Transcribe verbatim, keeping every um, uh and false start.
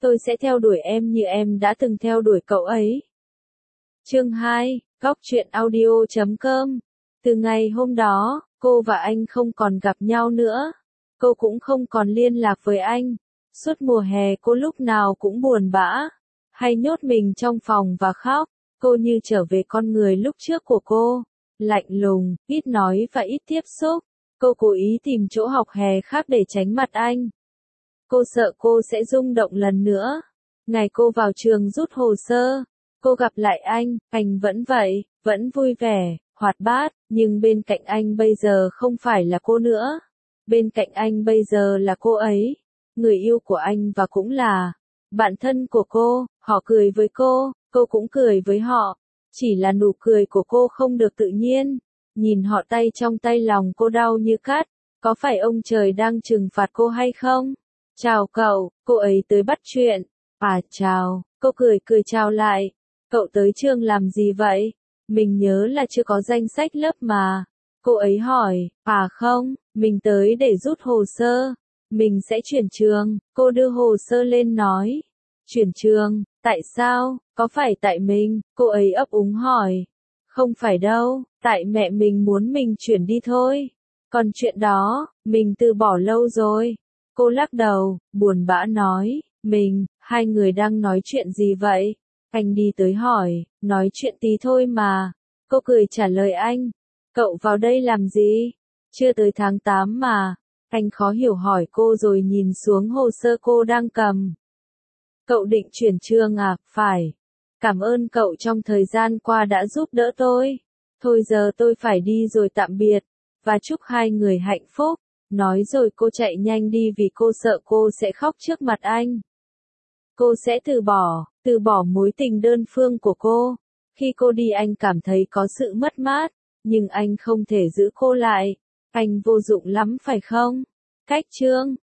Tôi sẽ theo đuổi em như em đã từng theo đuổi cậu ấy. Chương hai, Góc truyện audio chấm com. Từ ngày hôm đó, cô và anh không còn gặp nhau nữa. Cô cũng không còn liên lạc với anh. Suốt mùa hè cô lúc nào cũng buồn bã, hay nhốt mình trong phòng và khóc. Cô như trở về con người lúc trước của cô, lạnh lùng, ít nói và ít tiếp xúc. Cô cố ý tìm chỗ học hè khác để tránh mặt anh. Cô sợ cô sẽ rung động lần nữa. Ngày cô vào trường rút hồ sơ, cô gặp lại anh, anh vẫn vậy, vẫn vui vẻ, hoạt bát, nhưng bên cạnh anh bây giờ không phải là cô nữa. Bên cạnh anh bây giờ là cô ấy, người yêu của anh và cũng là bạn thân của cô. Họ cười với cô, cô cũng cười với họ. Chỉ là nụ cười của cô không được tự nhiên. Nhìn họ tay trong tay lòng cô đau như cắt. Có phải ông trời đang trừng phạt cô hay không? Chào cậu, cô ấy tới bắt chuyện. À chào, cô cười cười chào lại. Cậu tới trường làm gì vậy? Mình nhớ là chưa có danh sách lớp mà. Cô ấy hỏi, à không, mình tới để rút hồ sơ. Mình sẽ chuyển trường. Cô đưa hồ sơ lên nói. Chuyển trường, tại sao? Có phải tại mình? Cô ấy ấp úng hỏi. Không phải đâu, tại mẹ mình muốn mình chuyển đi thôi. Còn chuyện đó, mình từ bỏ lâu rồi. Cô lắc đầu, buồn bã nói, mình, hai người đang nói chuyện gì vậy? Anh đi tới hỏi, nói chuyện tí thôi mà. Cô cười trả lời anh, cậu vào đây làm gì? Chưa tới tháng tám mà. Anh khó hiểu hỏi cô rồi nhìn xuống hồ sơ cô đang cầm. Cậu định chuyển trường à? Phải. Cảm ơn cậu trong thời gian qua đã giúp đỡ tôi. Thôi giờ tôi phải đi rồi tạm biệt. Và chúc hai người hạnh phúc. Nói rồi cô chạy nhanh đi vì cô sợ cô sẽ khóc trước mặt anh. Cô sẽ từ bỏ, từ bỏ mối tình đơn phương của cô. Khi cô đi anh cảm thấy có sự mất mát, nhưng anh không thể giữ cô lại. Anh vô dụng lắm phải không? Cách chương